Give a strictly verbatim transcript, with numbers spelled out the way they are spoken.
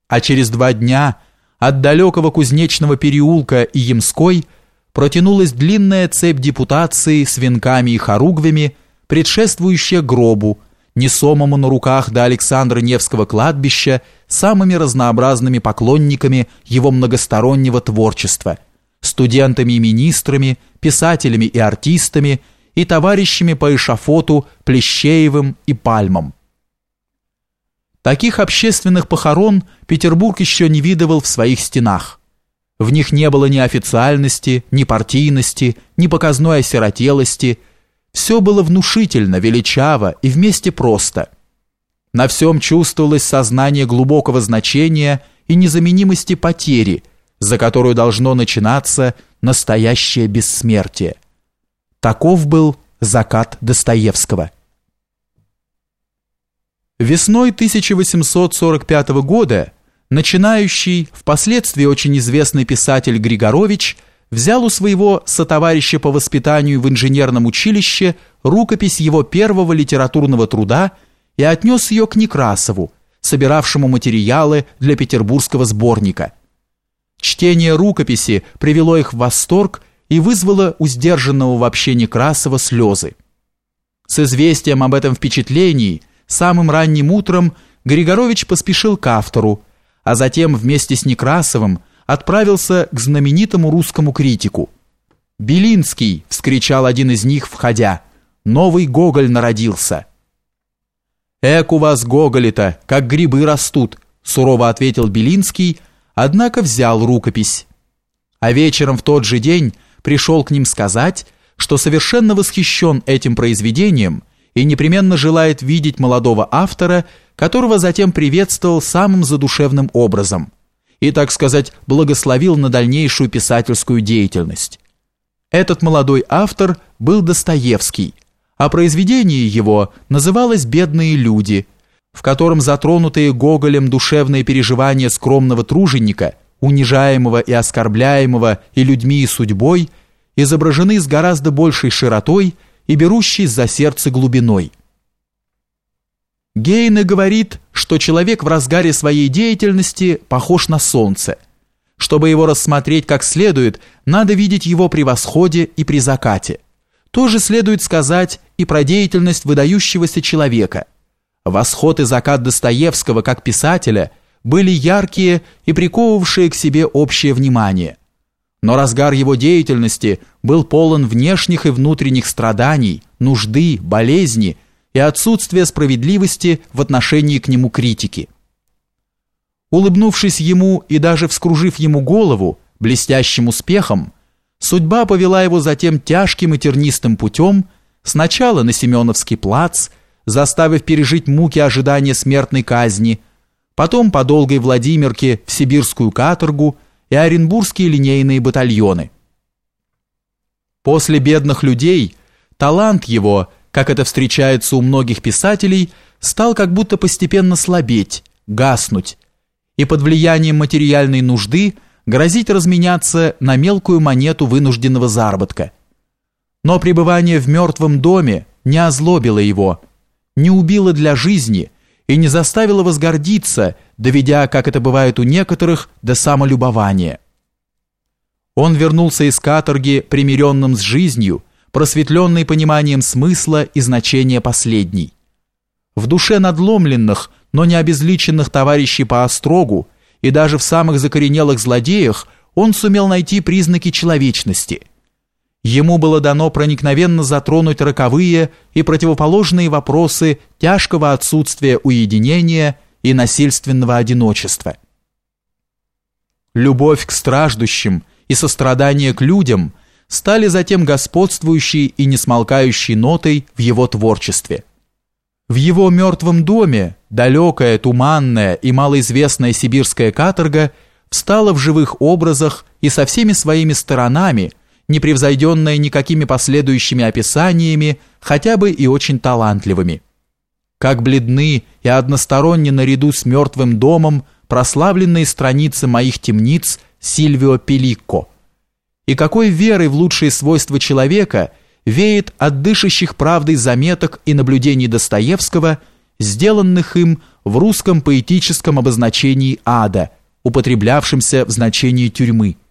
а через два дня от далекого Кузнечного переулка и Ямской протянулась длинная цепь депутаций с венками и хоругвями, предшествующая гробу, несомому на руках до Александра Невского кладбища самыми разнообразными поклонниками его многостороннего творчества, студентами и министрами, писателями и артистами, и товарищами по эшафоту Плещеевым и Пальмом. Таких общественных похорон Петербург еще не видывал в своих стенах. В них не было ни официальности, ни партийности, ни показной осиротелости. Все было внушительно, величаво и вместе просто. На всем чувствовалось сознание глубокого значения и незаменимости потери, за которую должно начинаться настоящее бессмертие. Таков был закат Достоевского. Весной тысяча восемьсот сорок пятого года начинающий, впоследствии очень известный писатель Григорович взял у своего сотоварища по воспитанию в инженерном училище рукопись его первого литературного труда и отнес ее к Некрасову, собиравшему материалы для петербургского сборника. Чтение рукописи привело их в восторг и вызвало у сдержанного в общении Некрасова слезы. С известием об этом впечатлении самым ранним утром Григорович поспешил к автору, а затем вместе с Некрасовым отправился к знаменитому русскому критику. «Белинский!» — вскричал один из них, входя. «Новый Гоголь народился!» «Эк у вас Гоголи-то, как грибы растут!» — сурово ответил Белинский, однако взял рукопись. А вечером в тот же день пришел к ним сказать, что совершенно восхищен этим произведением и непременно желает видеть молодого автора, которого затем приветствовал самым задушевным образом и, так сказать, благословил на дальнейшую писательскую деятельность. Этот молодой автор был Достоевский, а произведение его называлось «Бедные люди», в котором затронутые Гоголем душевные переживания скромного труженика, унижаемого и оскорбляемого и людьми, и судьбой, изображены с гораздо большей широтой и берущей за сердце глубиной. Гейне говорит, что человек в разгаре своей деятельности похож на солнце. Чтобы его рассмотреть как следует, надо видеть его при восходе и при закате. То же следует сказать и про деятельность выдающегося человека. Восход и закат Достоевского как писателя были яркие и приковывавшие к себе общее внимание. Но разгар его деятельности был полон внешних и внутренних страданий, нужды, болезни и отсутствия справедливости в отношении к нему критики. Улыбнувшись ему и даже вскружив ему голову блестящим успехом, судьба повела его затем тяжким и тернистым путем сначала на Семеновский плац, заставив пережить муки ожидания смертной казни, потом по долгой Владимирке в сибирскую каторгу и оренбургские линейные батальоны. После «Бедных людей» талант его, как это встречается у многих писателей, стал как будто постепенно слабеть, гаснуть, и под влиянием материальной нужды грозить разменяться на мелкую монету вынужденного заработка. Но пребывание в мертвом доме не озлобило его, не убило для жизни и не заставило возгордиться, доведя, как это бывает у некоторых, до самолюбования. Он вернулся из каторги примиренным с жизнью, просветленный пониманием смысла и значения последней. В душе надломленных, но не обезличенных товарищей по острогу и даже в самых закоренелых злодеях он сумел найти признаки человечности. Ему было дано проникновенно затронуть роковые и противоположные вопросы тяжкого отсутствия уединения и насильственного одиночества. Любовь к страждущим и сострадание к людям стали затем господствующей и несмолкающей нотой в его творчестве. В его «Мертвом доме» далекая, туманная и малоизвестная сибирская каторга встала в живых образах и со всеми своими сторонами, непревзойденная никакими последующими описаниями, хотя бы и очень талантливыми. Как бледны и односторонне наряду с «Мертвым домом» прославленные страницы моих темниц Сильвио Пелликко. И какой верой в лучшие свойства человека веет от дышащих правдой заметок и наблюдений Достоевского сделанных им в русском поэтическом обозначении ада, употреблявшемся в значении тюрьмы.